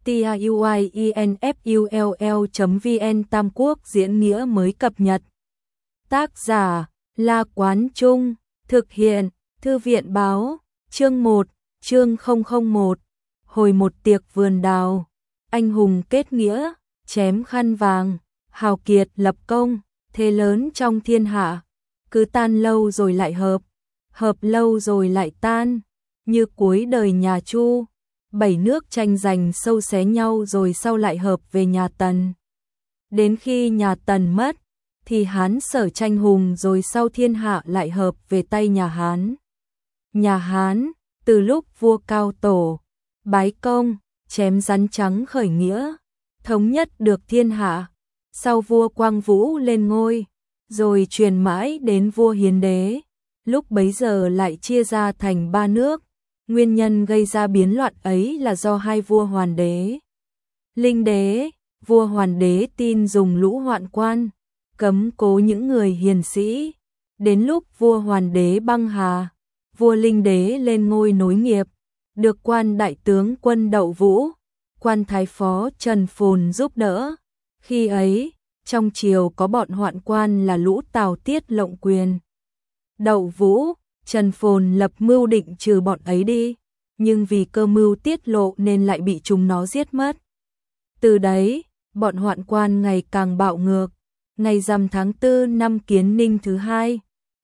tiuinfull.vn Tam Quốc diễn nghĩa mới cập nhật. Tác giả La Quán Trung, thực hiện Thư viện Báo, chương 1, chương 001, hồi một tiệc vườn đào, anh hùng kết nghĩa, chém khăn vàng, hào kiệt lập công, thế lớn trong thiên hạ, cứ tan lâu rồi lại hợp, hợp lâu rồi lại tan, như cuối đời nhà Chu. 7 nước tranh giành sâu xé nhau rồi sau lại hợp về nhà Tần. Đến khi nhà Tần mất, thì Hán Sở tranh hùng rồi sau thiên hạ lại hợp về tay nhà Hán. Nhà Hán, từ lúc vua Cao Tổ, bái công, chém rắn trắng khởi nghĩa, thống nhất được thiên hạ, sau vua Quang Vũ lên ngôi, rồi truyền mãi đến vua Hiến Đế, lúc bấy giờ lại chia ra thành 3 nước. Nguyên nhân gây ra biến loạn ấy là do hai vua Hoàn Đế, Linh Đế. Vua Hoàn Đế tin dùng lũ hoạn quan, cấm cố những người hiền sĩ. Đến lúc vua Hoàn Đế băng hà, vua Linh Đế lên ngôi nối nghiệp, được quan đại tướng quân Đậu Vũ, quan thái phó Trần Phồn giúp đỡ. Khi ấy, trong triều có bọn hoạn quan là lũ Tào Tiết lộng quyền. Đậu Vũ, Trần Phồn lập mưu định trừ bọn ấy đi, nhưng vì cơ mưu tiết lộ nên lại bị chúng nó giết mất. Từ đấy, bọn hoạn quan ngày càng bạo ngược. Ngày rằm tháng 4 năm Kiến Ninh thứ 2,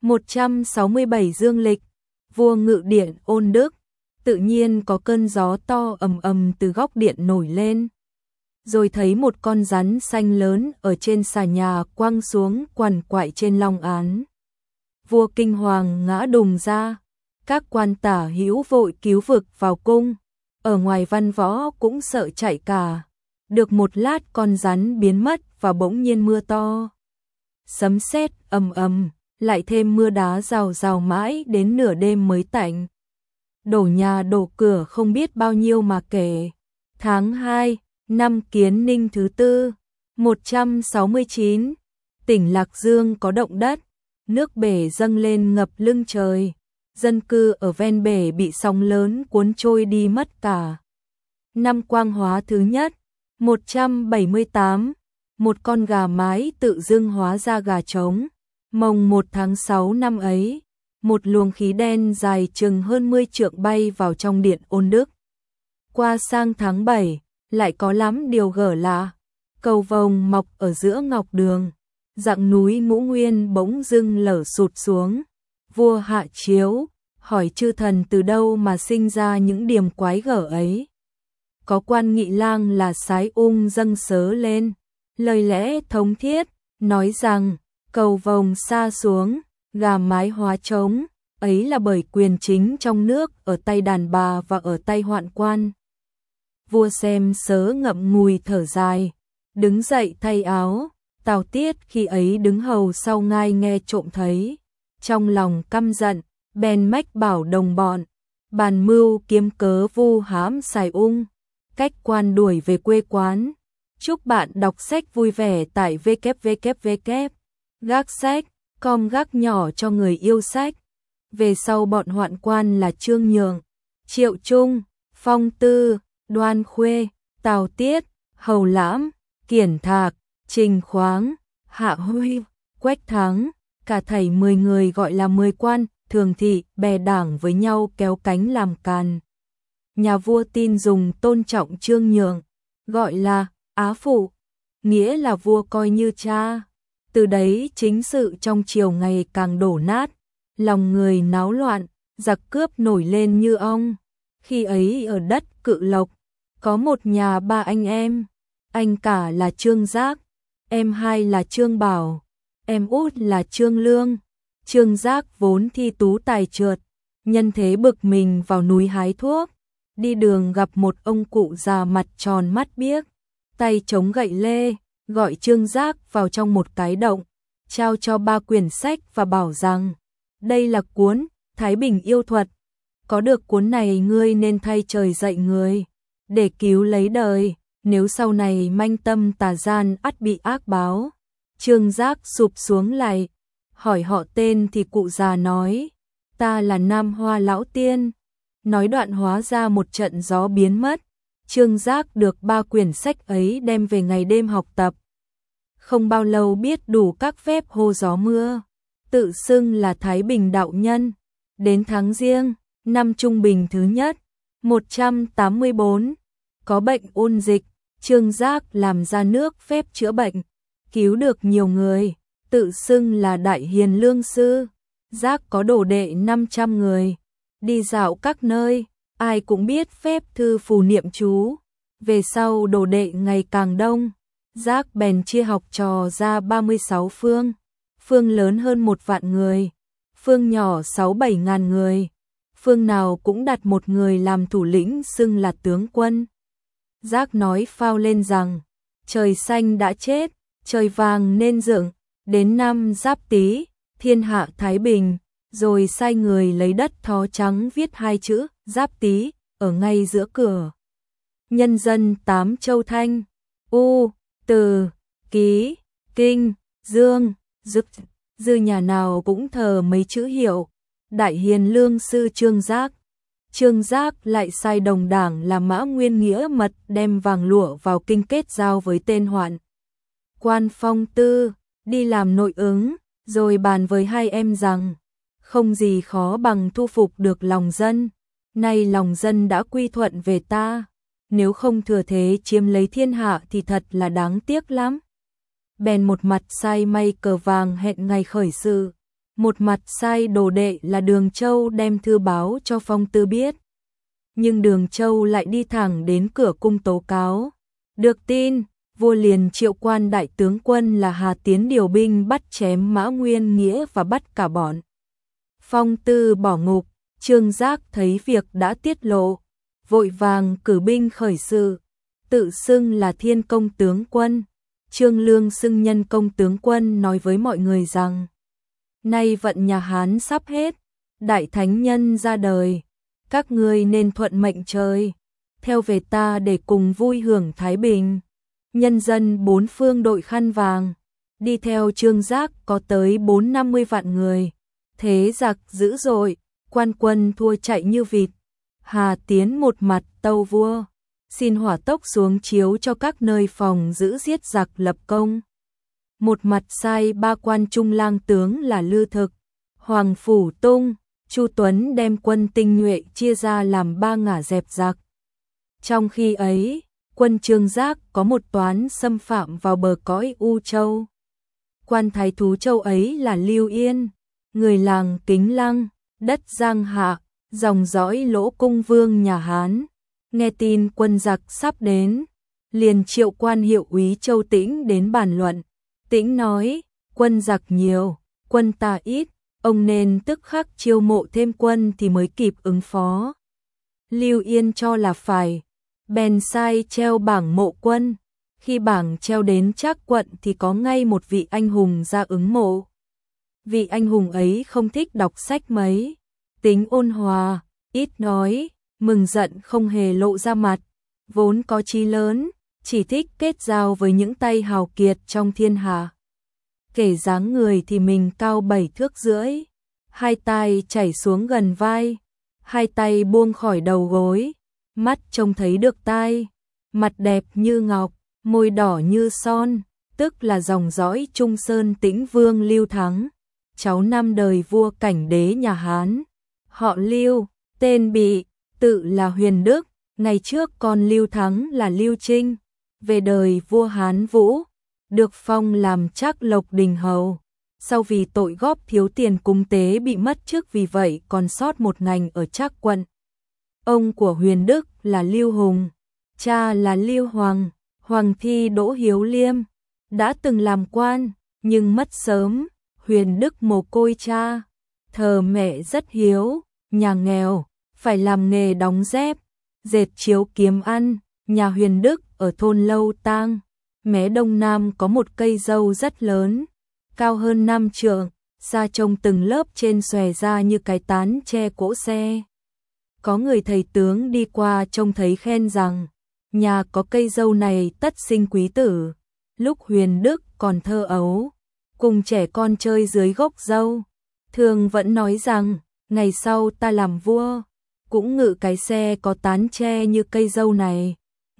167 dương lịch, vua Ngự Điện Ôn Đức, tự nhiên có cơn gió to ầm ầm từ góc điện nổi lên. Rồi thấy một con rắn xanh lớn ở trên xà nhà quăng xuống quằn quại trên long án. Vua kinh hoàng ngã đùng ra, các quan tả hữu vội cứu vực vào cung, ở ngoài văn võ cũng sợ chạy cả. Được một lát con rắn biến mất và bỗng nhiên mưa to, sấm sét ầm ầm, lại thêm mưa đá rào rào mãi đến nửa đêm mới tạnh. Đổ nhà đổ cửa không biết bao nhiêu mà kể. Tháng 2, năm Kiến Ninh thứ 4, 169, tỉnh Lạc Dương có động đất. Nước bể dâng lên ngập lưng trời, dân cư ở ven bể bị sóng lớn cuốn trôi đi mất cả. Năm Quang Hóa thứ nhất, 178, một con gà mái tự dưng hóa ra gà trống. Mồng 1 tháng 6 năm ấy, một luồng khí đen dài chừng hơn 10 trượng bay vào trong điện Ôn Đức. Qua sang tháng 7, lại có lắm điều gở lạ. Cầu vồng mọc ở giữa ngọc đường, dặng núi Ngũ Nguyên bỗng dưng lở sụt xuống. Vua hạ chiếu, hỏi chư thần từ đâu mà sinh ra những điềm quái gở ấy. Có quan nghị lang là Sái Ung dâng sớ lên, lời lẽ thống thiết, nói rằng cầu vồng sa xuống, gà mái hóa trống, ấy là bởi quyền chính trong nước ở tay đàn bà và ở tay hoạn quan. Vua xem sớ ngậm ngùi thở dài, đứng dậy thay áo. Tào Tiết khi ấy đứng hầu sau ngai nghe trộm thấy, trong lòng căm giận, bèn mách bảo đồng bọn, bàn mưu kiếm cớ vu hãm Sái Ung, cách quan đuổi về quê quán. Chúc bạn đọc sách vui vẻ tại www.gác sách.com, gác nhỏ cho người yêu sách. Về sau bọn hoạn quan là Trương Nhượng, Triệu Trung, Phong Tư, Đoan Khuê, Tào Tiết, Hầu Lãm, Kiển Thạc, Trình Khoáng, Hạ Huy, Quách Thắng, cả thảy 10 người gọi là 10 quan, thường thị, bè đảng với nhau kéo cánh làm càn. Nhà vua tin dùng tôn trọng Trương Nhượng, gọi là Á Phụ, nghĩa là vua coi như cha. Từ đấy chính sự trong triều ngày càng đổ nát, lòng người náo loạn, giặc cướp nổi lên như ong. Khi ấy ở đất Cự Lộc, có một nhà 3 anh em, anh cả là Trương Giác, em hai là Trương Bảo, em út là Trương Lương. Trương Giác vốn thi tú tài trượt, nhân thế bực mình vào núi hái thuốc, đi đường gặp một ông cụ già mặt tròn mắt biếc, tay chống gậy lê, gọi Trương Giác vào trong một cái động, trao cho 3 quyển sách và bảo rằng, đây là cuốn Thái Bình Yêu Thuật, có được cuốn này ngươi nên thay trời dạy người, để cứu lấy đời, nếu sau này manh tâm tà gian ắt bị ác báo. Trương Giác sụp xuống lạy, hỏi họ tên thì cụ già nói, ta là Nam Hoa Lão Tiên. Nói đoạn hóa ra một trận gió biến mất, Trương Giác được 3 quyển sách ấy đem về ngày đêm học tập. Không bao lâu biết đủ các phép hô gió mưa, tự xưng là Thái Bình đạo nhân. Đến tháng Giêng, năm Trung Bình thứ nhất, 184, có bệnh ôn dịch, Trương Giác làm ra nước phép chữa bệnh, cứu được nhiều người, tự xưng là Đại Hiền Lương Sư. Giác có đồ đệ 500 người, đi dạo các nơi, ai cũng biết phép thư phù niệm chú. Về sau đồ đệ ngày càng đông, Giác bèn chia học trò ra 36 phương, phương lớn hơn 1 vạn người, phương nhỏ 6-7 ngàn người, phương nào cũng đặt một người làm thủ lĩnh xưng là tướng quân. Giác nói phao lên rằng, trời xanh đã chết, trời vàng nên dựng, đến năm Giáp Tý, thiên hạ thái bình, rồi sai người lấy đất thó trắng viết 2 chữ Giáp Tý ở ngay giữa cửa. Nhân dân 8 châu Thanh, U, Từ, Ký, Kinh, Dương, Dực, Dư nhà nào cũng thờ mấy chữ hiệu Đại Hiền Lương Sư Trương Giác. Trương Giác lại sai đồng đảng là Mã Nguyên Nghĩa Mật đem vàng lụa vào kinh kết giao với tên hoạn quan Phong Tư, đi làm nội ứng, rồi bàn với hai em rằng, không gì khó bằng thu phục được lòng dân, nay lòng dân đã quy thuận về ta, nếu không thừa thế chiếm lấy thiên hạ thì thật là đáng tiếc lắm. Bèn một mặt sai may cờ vàng hẹn ngày khởi sự, một mặt sai đồ đệ là Đường Châu đem thư báo cho Phong Tư biết. Nhưng Đường Châu lại đi thẳng đến cửa cung tố cáo. Được tin, vua liền triệu quan đại tướng quân là Hà Tiến điều binh bắt chém Mã Nguyên Nghĩa và bắt cả bọn Phong Tư bỏ ngục. Trương Giác thấy việc đã tiết lộ, vội vàng cử binh khởi sự, tự xưng là Thiên Công tướng quân. Trương Lương xưng Nhân Công tướng quân nói với mọi người rằng, nay vận nhà Hán sắp hết, đại thánh nhân ra đời, các ngươi nên thuận mệnh trời, theo về ta để cùng vui hưởng thái bình. Nhân dân 4 phương đội khăn vàng, đi theo Trương Giác có tới 4-50 vạn người, thế giặc dữ dội, quan quân thua chạy như vịt. Hà Tiến một mặt tâu vua, xin hỏa tốc xuống chiếu cho các nơi phòng giữ giết giặc lập công. Một mặt sai 3 quan trung lang tướng là Lư Thực, Hoàng Phủ Tung, Chu Tuấn đem quân tinh nhuệ chia ra làm 3 ngả dẹp giặc. Trong khi ấy, quân Trương Giác có một toán xâm phạm vào bờ cõi U Châu. Quan thái thú châu ấy là Lưu Yên, người làng Kính Lăng, đất Giang Hạ, dòng dõi Lỗ Cung Vương nhà Hán. Nghe tin quân giặc sắp đến, liền triệu quan hiệu úy Châu Tĩnh đến bàn luận. Tĩnh nói, quân giặc nhiều, quân ta ít, ông nên tức khắc chiêu mộ thêm quân thì mới kịp ứng phó. Lưu Yên cho là phải, bèn sai treo bảng mộ quân. Khi bảng treo đến Trác quận thì có ngay một vị anh hùng ra ứng mộ. Vị anh hùng ấy không thích đọc sách mấy, tính ôn hòa, ít nói, mừng giận không hề lộ ra mặt, vốn có chí lớn, chỉ thích kết giao với những tay hào kiệt trong thiên hạ. Kể dáng người thì mình cao 7 thước rưỡi, 2 tay chảy xuống gần vai, 2 tay buông khỏi đầu gối, mắt trông thấy được tai, mặt đẹp như ngọc, môi đỏ như son, tức là dòng dõi Trung Sơn Tĩnh Vương Lưu Thắng, cháu 5 đời vua Cảnh Đế nhà Hán. Họ Lưu, tên Bị, tự là Huyền Đức, ngày trước con Lưu Thắng là Lưu Trinh, về đời vua Hán Vũ, được phong làm Trác Lộc Đình hầu. Sau vì tội góp thiếu tiền cúng tế bị mất chức, vì vậy còn sót một ngành ở Trác quận. Ông của Huyền Đức là Lưu Hùng, cha là Lưu Hoàng, Hoàng thi Đỗ Hiếu Liêm, đã từng làm quan, nhưng mất sớm. Huyền Đức mồ côi cha, thờ mẹ rất hiếu, nhà nghèo, phải làm nghề đóng dép, dệt chiếu kiếm ăn. Nhà Huyền Đức ở thôn Lâu Tang, mé đông nam có một cây dâu rất lớn, cao hơn 5 trượng, da trông từng lớp trên xòe ra như cái tán che cỗ xe. Có người thầy tướng đi qua trông thấy khen rằng, nhà có cây dâu này tất sinh quý tử. Lúc Huyền Đức còn thơ ấu, cùng trẻ con chơi dưới gốc dâu, thường vẫn nói rằng, ngày sau ta làm vua, cũng ngự cái xe có tán tre như cây dâu này.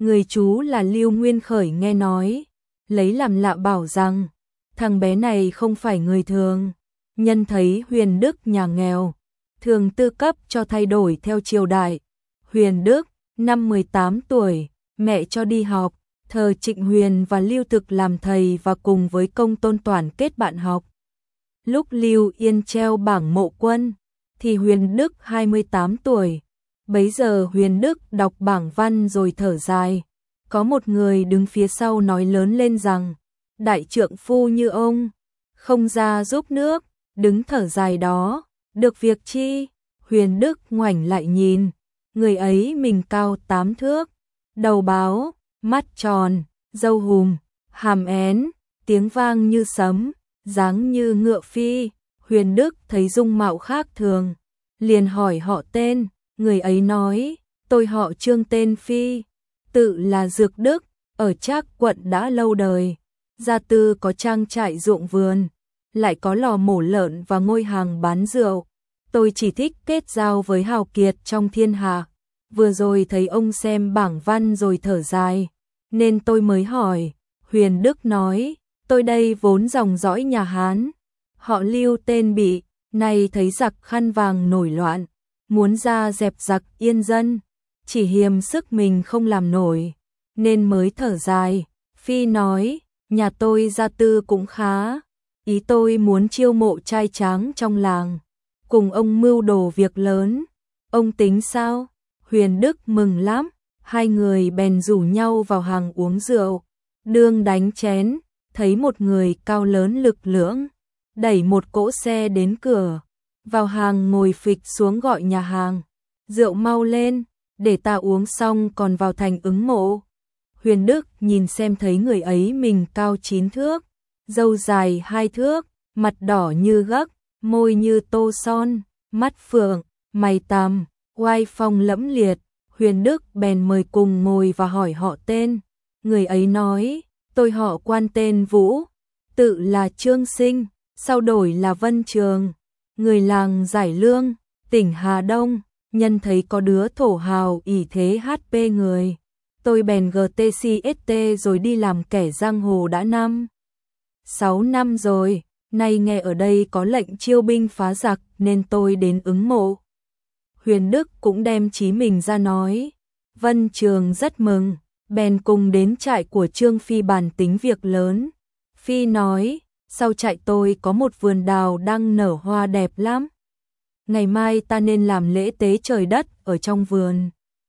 Người chú là Lưu Nguyên Khởi nghe nói, lấy làm lạ bảo rằng, thằng bé này không phải người thường. Nhân thấy Huyền Đức nhà nghèo, thường tư cấp cho thay đổi theo triều đại. Huyền Đức, năm 18 tuổi, mẹ cho đi học, thờ Trịnh Huyền và Lưu Thực làm thầy và cùng với Công Tôn Toản kết bạn học. Lúc Lưu Yên treo bảng mộ quân, thì Huyền Đức 28 tuổi. Bấy giờ Huyền Đức đọc bảng văn rồi thở dài. Có một người đứng phía sau nói lớn lên rằng, đại trượng phu như ông, không ra giúp nước, đứng thở dài đó, được việc chi? Huyền Đức ngoảnh lại nhìn, người ấy mình cao 8 thước, đầu báo, mắt tròn, râu hùm, hàm én, tiếng vang như sấm, dáng như ngựa phi. Huyền Đức thấy dung mạo khác thường, liền hỏi họ tên, người ấy nói, tôi họ Trương tên Phi, tự là Dược Đức, ở Trác quận đã lâu đời, gia tư có trang trại ruộng vườn, lại có lò mổ lợn và ngôi hàng bán rượu. Tôi chỉ thích kết giao với hào kiệt trong thiên hạ. Vừa rồi thấy ông xem bảng văn rồi thở dài, nên tôi mới hỏi. Huyền Đức nói, tôi đây vốn dòng dõi nhà Hán, họ Lưu tên Bị, nay thấy giặc khăn vàng nổi loạn, muốn ra dẹp giặc yên dân, chỉ hiềm sức mình không làm nổi, nên mới thở dài. Phi nói, nhà tôi gia tư cũng khá, ý tôi muốn chiêu mộ trai tráng trong làng, cùng ông mưu đồ việc lớn, ông tính sao? Huyền Đức mừng lắm, hai người bèn rủ nhau vào hàng uống rượu, đương đánh chén, thấy một người cao lớn lực lưỡng, đẩy một cỗ xe đến cửa, vào hàng ngồi phịch xuống gọi nhà hàng, rượu mau lên, để ta uống xong còn vào thành ứng mộ. Huyền Đức nhìn xem thấy người ấy mình cao 9 thước, râu dài 2 thước, mặt đỏ như gấc, môi như tô son, mắt phượng, mày tằm, oai phong lẫm liệt. Huyền Đức bèn mời cùng ngồi và hỏi họ tên. Người ấy nói, tôi họ Quan tên Vũ, tự là Trương Sinh, sau đổi là Vân Trường, người làng Giải Lương, tỉnh Hà Đông. Nhân thấy có đứa thổ hào ỷ thế HP người, tôi bèn GTCST rồi đi làm kẻ giang hồ đã 6 năm rồi, nay nghe ở đây có lệnh chiêu binh phá giặc nên tôi đến ứng mộ. Huyền Đức cũng đem chí mình ra nói. Vân Trường rất mừng, bèn cùng đến trại của Trương Phi bàn tính việc lớn. Phi nói, sau trại tôi có một vườn đào đang nở hoa đẹp lắm. Ngày mai ta nên làm lễ tế trời đất ở trong vườn.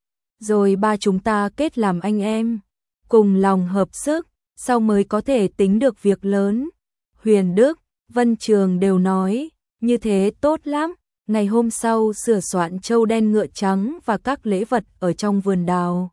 Rồi ba chúng ta kết làm anh em, cùng lòng hợp sức, sau mới có thể tính được việc lớn. Huyền Đức, Vân Trường đều nói, như thế tốt lắm. Ngày hôm sau sửa soạn trâu đen ngựa trắng và các lễ vật ở trong vườn đào.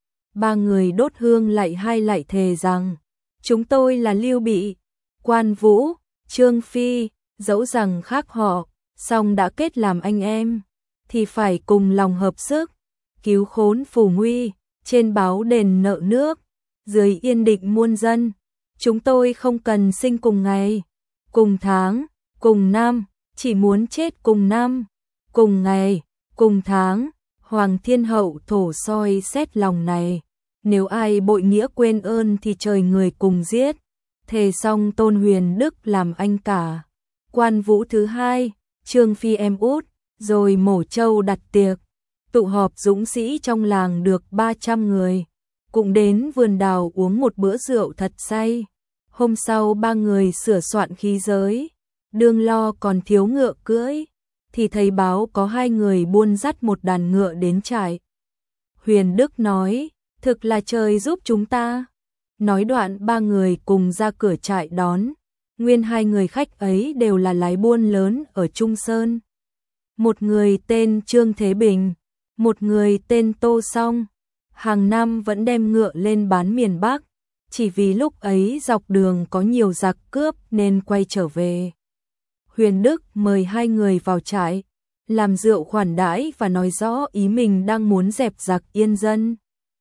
Ba người đốt hương lại thề rằng, chúng tôi là Lưu Bị, Quan Vũ, Trương Phi, dẫu rằng khác họ, song đã kết làm anh em, thì phải cùng lòng hợp sức, cứu khốn phù nguy, trên báo đền nợ nước, dưới yên định muôn dân. Chúng tôi không cần sinh cùng ngày, cùng tháng, cùng năm, chỉ muốn chết cùng năm, cùng ngày, cùng tháng. Hoàng Thiên Hậu thổ soi xét lòng này, nếu ai bội nghĩa quên ơn thì trời người cùng giết. Thề xong tôn Huyền Đức làm anh cả, Quan Vũ thứ hai, Trương Phi em út, rồi mổ trâu đặt tiệc, tụ họp dũng sĩ trong làng được 300 người, cũng đến vườn đào uống một bữa rượu thật say. Hôm sau ba người sửa soạn khí giới, đương lo còn thiếu ngựa cưỡi, thì thấy báo có hai người buôn dắt một đàn ngựa đến trại. Huyền Đức nói, thực là trời giúp chúng ta. Nói đoạn ba người cùng ra cửa trại đón. Nguyên hai người khách ấy đều là lái buôn lớn ở Trung Sơn. Một người tên Trương Thế Bình, một người tên Tô Song. Hàng năm vẫn đem ngựa lên bán miền Bắc, chỉ vì lúc ấy dọc đường có nhiều giặc cướp nên quay trở về. Huyền Đức mời hai người vào trại, làm rượu khoản đãi và nói rõ ý mình đang muốn dẹp giặc yên dân.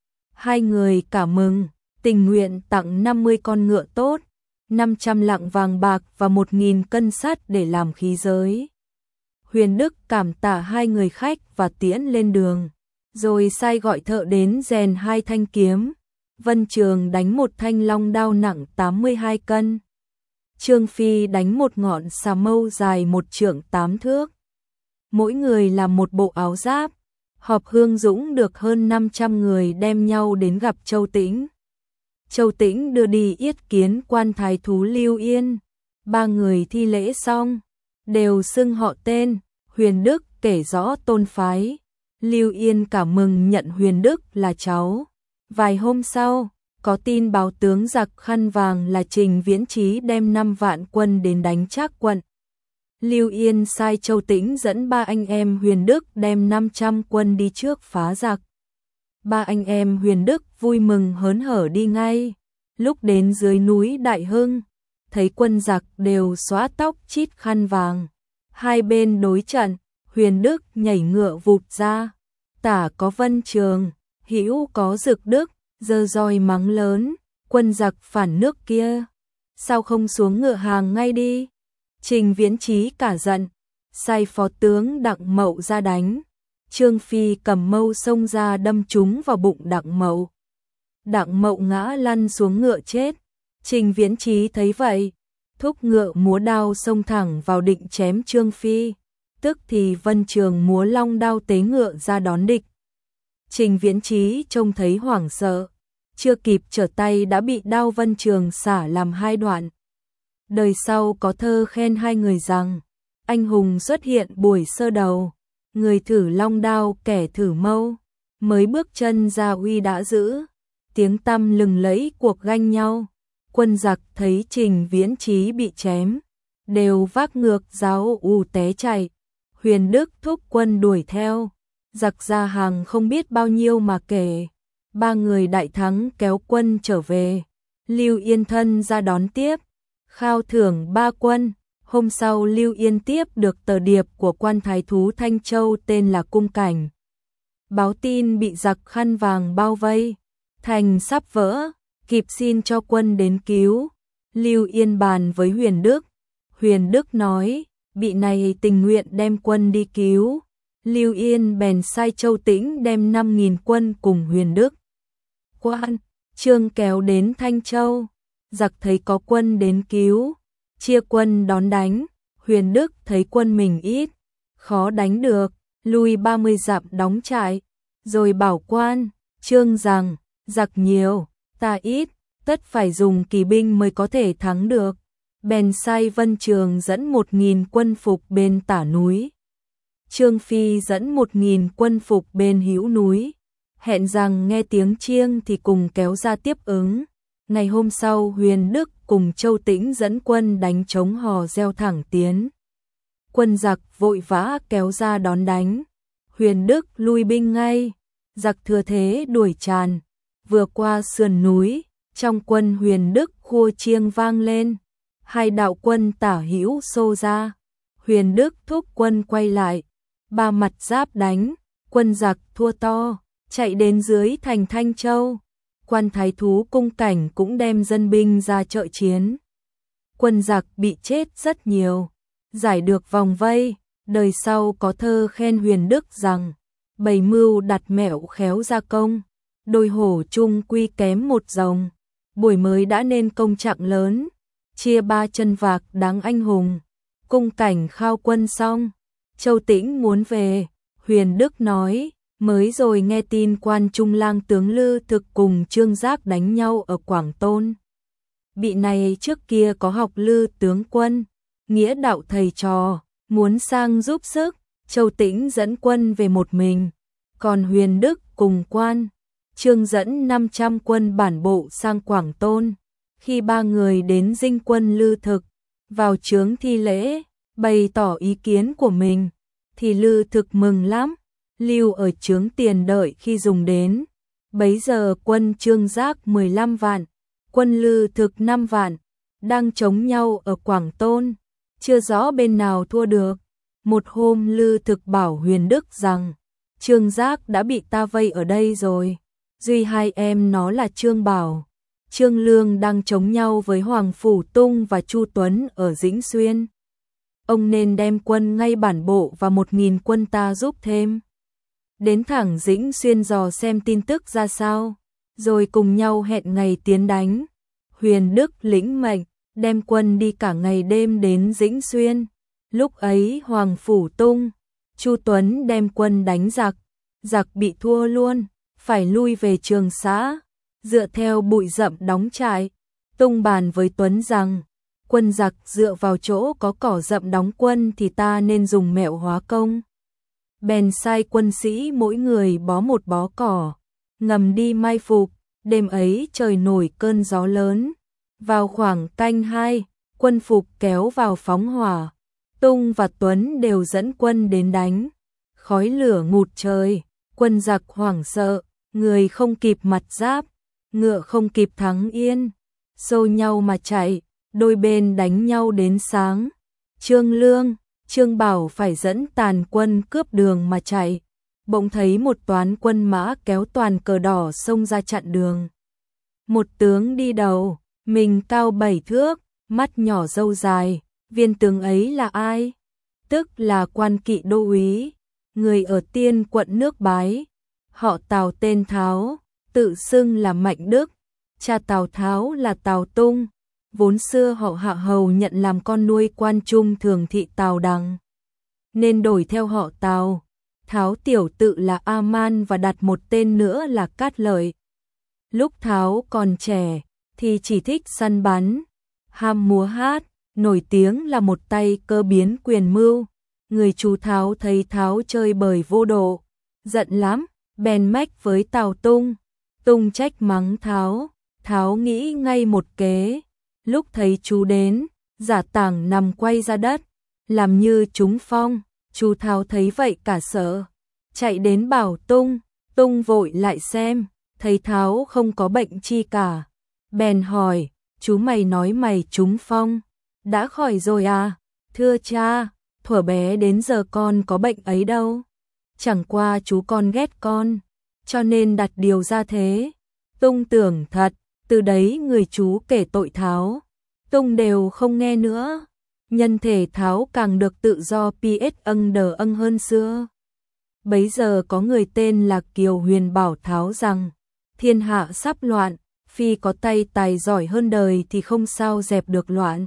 Hai người cả mừng, tình nguyện tặng 50 con ngựa tốt, 500 lạng vàng bạc và 1.000 cân sắt để làm khí giới. Huyền Đức cảm tạ hai người khách và tiễn lên đường, rồi sai gọi thợ đến rèn 2 thanh kiếm. Vân Trường đánh một thanh long đao nặng 82 cân. Trương Phi đánh một ngọn xà mâu dài 1 trượng 8 thước. Mỗi người làm một bộ áo giáp. Họp Hương Dũng được hơn 500 người đem nhau đến gặp Châu Tĩnh. Châu Tĩnh đưa đi yết kiến quan thái thú Lưu Yên. 3 người thi lễ xong, đều xưng họ tên. Huyền Đức kể rõ tôn phái. Lưu Yên cảm mừng nhận Huyền Đức là cháu. Vài hôm sau, có tin báo tướng giặc khăn vàng là Trình Viễn Chí đem 5 vạn quân đến đánh Trác quận. Lưu Yên sai Châu Tĩnh dẫn 3 anh em Huyền Đức đem 500 quân đi trước phá giặc. 3 anh em Huyền Đức vui mừng hớn hở đi ngay. Lúc đến dưới núi Đại Hưng, thấy quân giặc đều xóa tóc chít khăn vàng. Hai bên đối trận, Huyền Đức nhảy ngựa vụt ra. Tả có Vân Trường, hữu có Dực Đức, giơ roi mắng lớn, quân giặc phản nước kia, sao không xuống ngựa hàng ngay đi. Trình Viễn Chí cả giận, sai phó tướng Đặng Mậu ra đánh. Trương Phi cầm mâu xông ra đâm trúng vào bụng Đặng Mậu. Đặng Mậu ngã lăn xuống ngựa chết. Trình Viễn Chí thấy vậy, thúc ngựa múa đao xông thẳng vào định chém Trương Phi. Tức thì Vân Trường múa long đao tế ngựa ra đón địch. Trình Viễn Chí trông thấy hoảng sợ, chưa kịp trở tay đã bị đao Vân Trường xả làm 2 đoạn. Đời sau có thơ khen 2 người rằng, anh hùng xuất hiện buổi sơ đầu, người thử long đao kẻ thử mâu, mới bước chân ra uy đã giữ, tiếng tăm lừng lẫy cuộc ganh nhau. Quân giặc thấy Trình Viễn Chí bị chém, đều vác ngược giáo té chạy. Huyền Đức thúc quân đuổi theo, giặc ra hàng không biết bao nhiêu mà kể. 3 người đại thắng kéo quân trở về. Lưu Yên thân ra đón tiếp, khao thưởng 3 quân. Hôm sau Lưu Yên tiếp được tờ điệp của quan thái thú Thanh Châu tên là Cung Cảnh. Báo tin bị giặc khăn vàng bao vây, thành sắp vỡ, kịp xin cho quân đến cứu. Lưu Yên bàn với Huyền Đức. Huyền Đức nói, bị này tình nguyện đem quân đi cứu. Lưu Yên bèn sai Châu Tĩnh đem 5.000 quân cùng Huyền Đức. Quan Trương kéo đến Thanh Châu, giặc thấy có quân đến cứu, chia quân đón đánh. Huyền Đức thấy quân mình ít, khó đánh được, lui 30 dặm đóng trại, rồi bảo Quan Trương rằng, giặc nhiều, ta ít, tất phải dùng kỳ binh mới có thể thắng được. Bèn sai Vân Trường dẫn 1.000 quân phục bên tả núi. Trương Phi dẫn 1.000 quân phục bên hữu núi, hẹn rằng nghe tiếng chiêng thì cùng kéo ra tiếp ứng. Ngày hôm sau Huyền Đức cùng Châu Tĩnh dẫn quân đánh chống hò reo thẳng tiến. Quân giặc vội vã kéo ra đón đánh. Huyền Đức lui binh ngay, giặc thừa thế đuổi tràn. Vừa qua sườn núi, trong quân Huyền Đức khua chiêng vang lên. 2 đạo quân tả hữu xô ra. Huyền Đức thúc quân quay lại, 3 mặt giáp đánh, quân giặc thua to, chạy đến dưới thành Thanh Châu. Quan thái thú Cung Cảnh cũng đem dân binh ra trợ chiến. Quân giặc bị chết rất nhiều, giải được vòng vây. Đời sau có thơ khen Huyền Đức rằng, bày mưu đặt mẹo khéo gia công, đôi hổ chung quy kém một rồng. Buổi mới đã nên công trạng lớn, chia 3 chân vạc đáng anh hùng. Cung Cảnh khao quân xong, Châu Tĩnh muốn về. Huyền Đức nói, mới rồi nghe tin quan trung lang tướng Lư Thực cùng Trương Giác đánh nhau ở Quảng Tôn. Bị này trước kia có học Lư tướng quân, nghĩa đạo thầy trò, muốn sang giúp sức. Châu Tĩnh dẫn quân về một mình, còn Huyền Đức cùng Quan Trương dẫn 500 quân bản bộ sang Quảng Tôn. Khi 3 người đến dinh quân Lư Thực, vào chướng thi lễ, bày tỏ ý kiến của mình, thì Lư Thực mừng lắm, lưu ở chướng tiền đợi khi dùng đến. Bấy giờ quân Trương Giác 15 vạn, quân Lư Thực 5 vạn, đang chống nhau ở Quảng Tôn, chưa rõ bên nào thua được. Một hôm Lư Thực bảo Huyền Đức rằng, Trương Giác đã bị ta vây ở đây rồi, duy 2 em nó là Trương Bảo, Trương Lương đang chống nhau với Hoàng Phủ Tung và Chu Tuấn ở Dĩnh Xuyên. Ông nên đem quân ngay bản bộ và 1.000 quân ta giúp thêm. đến thẳng Dĩnh Xuyên dò xem tin tức ra sao, rồi cùng nhau hẹn ngày tiến đánh. Huyền Đức lĩnh mệnh, đem quân đi cả ngày đêm đến Dĩnh Xuyên. Lúc ấy Hoàng Phủ Tung, Chu Tuấn đem quân đánh giặc, giặc bị thua luôn, phải lui về Trường Xã, dựa theo bụi rậm đóng trại. Tung bàn với Tuấn rằng, quân giặc dựa vào chỗ có cỏ rậm đóng quân thì ta nên dùng mẹo hóa công. Bèn sai quân sĩ mỗi người bó một bó cỏ, ngầm đi mai phục. Đêm ấy trời nổi cơn gió lớn, vào khoảng canh 2, quân phục kéo vào phóng hỏa. Tung và Tuấn đều dẫn quân đến đánh. Khói lửa ngụt trời, quân giặc hoảng sợ, người không kịp mặt giáp, ngựa không kịp thắng yên, xô nhau mà chạy, đôi bên đánh nhau đến sáng. Trương Lương, Trương Bảo phải dẫn tàn quân cướp đường mà chạy. Bỗng thấy một toán quân mã kéo toàn cờ đỏ xông ra chặn đường. Một tướng đi đầu, mình cao 7 thước, mắt nhỏ râu dài, viên tướng ấy là ai? Tức là Quan Kỵ đô úy, người ở Tiên quận nước Bái. Họ Tào tên Tháo, tự xưng là Mạnh Đức, cha Tào Tháo là Tào Tung. Vốn xưa họ Hạ Hầu nhận làm con nuôi quan trung thường thị Tào Đằng, nên đổi theo họ Tào. Tháo tiểu tự là A-man và đặt một tên nữa là Cát Lợi. Lúc Tháo còn trẻ thì chỉ thích săn bắn, ham múa hát, nổi tiếng là một tay cơ biến quyền mưu. Người chú Tháo thấy Tháo chơi bời vô độ, giận lắm, bèn mách với Tào Tung. Tung trách mắng Tháo, Tháo nghĩ ngay một kế. Lúc thấy chú đến, giả tảng nằm quay ra đất, làm như trúng phong. Chú Tháo thấy vậy cả sợ, chạy đến bảo Tung. Tung vội lại xem, thấy Tháo không có bệnh chi cả, bèn hỏi, chú mày nói mày trúng phong, đã khỏi rồi à? Thưa cha, thuở bé đến giờ con có bệnh ấy đâu, chẳng qua chú con ghét con, cho nên đặt điều ra thế. Tung tưởng thật, từ đấy người chú kể tội Tháo, Tung đều không nghe nữa. Nhân thể Tháo càng được tự do PS ân hơn xưa. Bấy giờ có người tên là Kiều Huyền bảo Tháo rằng, thiên hạ sắp loạn, phi có tay tài giỏi hơn đời thì không sao dẹp được loạn.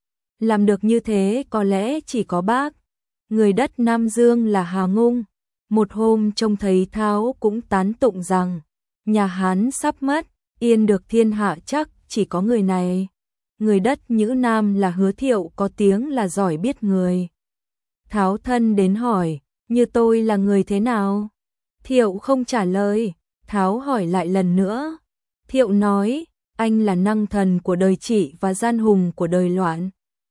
Làm được như thế có lẽ chỉ có bác, người đất Nam Dương là Hà Ngung. Một hôm trông thấy Tháo cũng tán tụng rằng, nhà Hán sắp mất, yên được thiên hạ chắc chỉ có người này. Người đất Nhữ Nam là Hứa Thiệu có tiếng là giỏi biết người. Tháo thân đến hỏi, như tôi là người thế nào? Thiệu không trả lời, Tháo hỏi lại lần nữa. Thiệu nói, anh là năng thần của đời trị và gian hùng của đời loạn.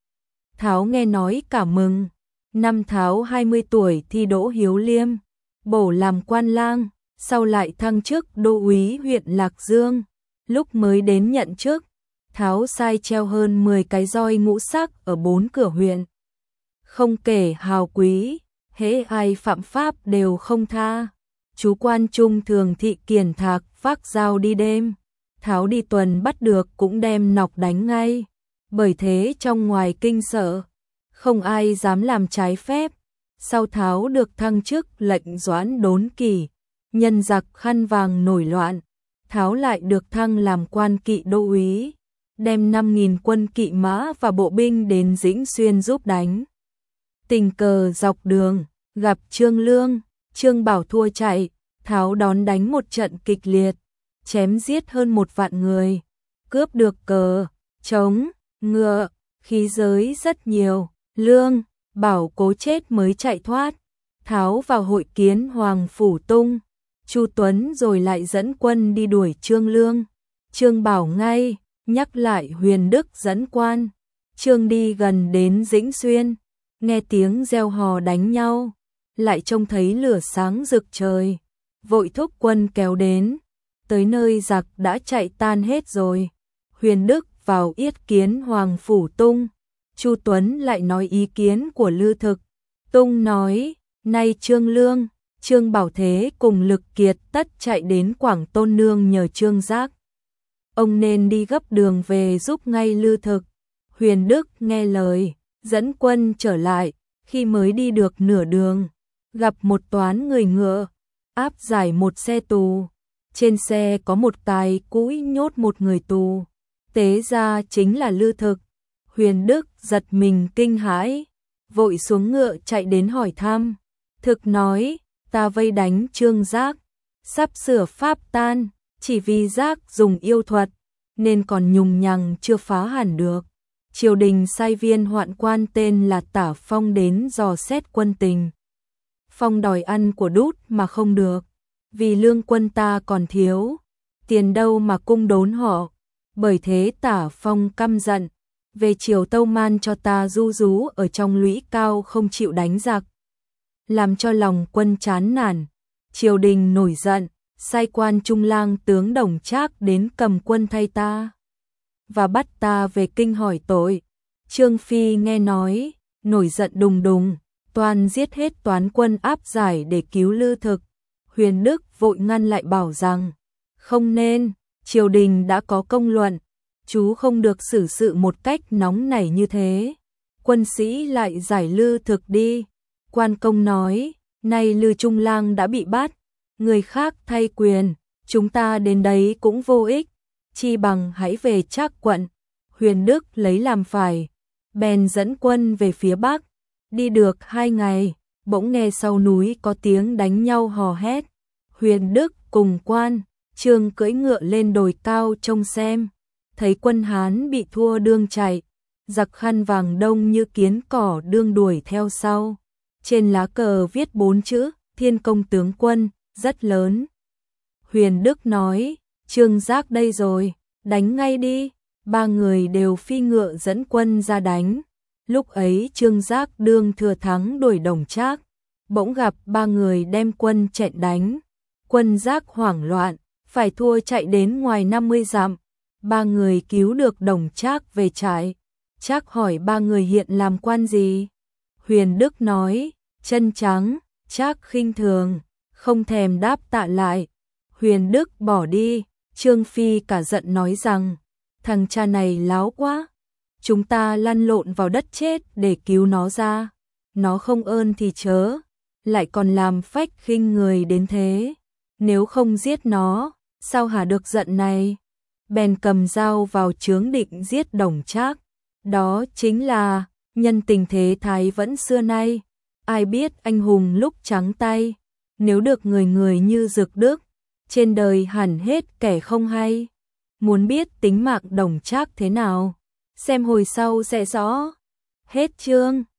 Tháo nghe nói cả mừng. Năm Tháo 20 tuổi thi đỗ Hiếu Liêm, bổ làm quan lang, sau lại thăng chức đô úy huyện Lạc Dương. Lúc mới đến nhận chức, Tháo sai treo hơn 10 cái roi ngũ sắc ở 4 cửa huyện. Không kể hào quý, hễ ai phạm pháp đều không tha. Chú quan trung thường thị Kiền Thạc vác dao đi đêm. Tháo đi tuần bắt được cũng đem nọc đánh ngay. Bởi thế trong ngoài kinh sợ, không ai dám làm trái phép. Sau Tháo được thăng chức lệnh doãn đốn kỷ, nhân giặc khăn vàng nổi loạn, Tháo lại được thăng làm quan kỵ đô úy, đem 5.000 quân kỵ mã và bộ binh đến Dĩnh Xuyên giúp đánh. Tình cờ dọc đường, gặp Trương Lương, Trương Bảo thua chạy, Tháo đón đánh một trận kịch liệt, chém giết hơn 1 vạn người, cướp được cờ, trống, ngựa, khí giới rất nhiều. Lương, Bảo cố chết mới chạy thoát. Tháo vào hội kiến Hoàng Phủ Tung, Chu Tuấn rồi lại dẫn quân đi đuổi Trương Lương. Trương Bảo ngay, nhắc lại Huyền Đức dẫn quan. Trương đi gần đến Dĩnh Xuyên, nghe tiếng reo hò đánh nhau, lại trông thấy lửa sáng rực trời, vội thúc quân kéo đến. Tới nơi giặc đã chạy tan hết rồi. Huyền Đức vào yết kiến Hoàng Phủ Tung. Chu Tuấn lại nói ý kiến của Lư Thực. Tung nói, nay Trương Lương, Trương Bảo Thế cùng Lực Kiệt tất chạy đến Quảng Tôn Nương nhờ Trương Giác. Ông nên đi gấp đường về giúp ngay Lư Thực. Huyền Đức nghe lời, dẫn quân trở lại, khi mới đi được nửa đường, gặp một toán người ngựa, áp giải một xe tù. Trên xe có một tài cũi nhốt một người tù. Tế ra chính là Lư Thực. Huyền Đức giật mình kinh hãi, vội xuống ngựa chạy đến hỏi thăm. Thực nói, ta vây đánh Trương Giác, sắp sửa pháp tan, chỉ vì Giác dùng yêu thuật, nên còn nhùng nhằng chưa phá hẳn được. Triều đình sai viên hoạn quan tên là Tả Phong đến dò xét quân tình. Phong đòi ăn của đút mà không được, vì lương quân ta còn thiếu, tiền đâu mà cung đốn họ. Bởi thế Tả Phong căm giận, về triều tâu man cho ta ru rú ở trong lũy cao không chịu đánh giặc, làm cho lòng quân chán nản. Triều đình nổi giận, sai quan trung lang tướng Đồng Trác đến cầm quân thay ta và bắt ta về kinh hỏi tội. Trương Phi nghe nói, nổi giận đùng đùng, toàn giết hết toán quân áp giải để cứu Lư Thực. Huyền Đức vội ngăn lại bảo rằng, không nên, triều đình đã có công luận, chú không được xử sự một cách nóng nảy như thế. Quân sĩ lại giải Lư Thực đi. Quan công nói, nay Lư Trung Lang đã bị bắt, người khác thay quyền, chúng ta đến đấy cũng vô ích, chi bằng hãy về Trác quận. Huyền Đức lấy làm phải, bèn dẫn quân về phía bắc. Đi được 2 ngày, bỗng nghe sau núi có tiếng đánh nhau hò hét. Huyền Đức cùng quan Trương cưỡi ngựa lên đồi cao trông xem, thấy quân Hán bị thua đương chạy, giặc khăn vàng đông như kiến cỏ đương đuổi theo sau. Trên lá cờ viết 4 chữ Thiên Công tướng quân, rất lớn. Huyền Đức nói, Trương Giác đây rồi, đánh ngay đi. 3 người đều phi ngựa dẫn quân ra đánh. Lúc ấy Trương Giác đương thừa thắng đuổi Đồng Trác, bỗng gặp 3 người đem quân chẹn đánh. Quân Giác hoảng loạn, phải thua chạy đến ngoài 50 dặm. 3 người cứu được Đồng Trác về trại. Trác hỏi 3 người hiện làm quan gì? Huyền Đức nói, chân trắng. Trác khinh thường, không thèm đáp tạ lại. Huyền Đức bỏ đi. Trương Phi cả giận nói rằng, thằng cha này láo quá, chúng ta lăn lộn vào đất chết để cứu nó ra, nó không ơn thì chớ, lại còn làm phách khinh người đến thế, nếu không giết nó, sao hả được giận này. Bèn cầm dao vào chướng định giết Đồng Trác. Đó chính là nhân tình thế thái vẫn xưa nay, ai biết anh hùng lúc trắng tay, nếu được người người như Dược Đức, trên đời hẳn hết kẻ không hay. Muốn biết tính mạng Đồng Trác thế nào, xem hồi sau sẽ rõ. Hết chương.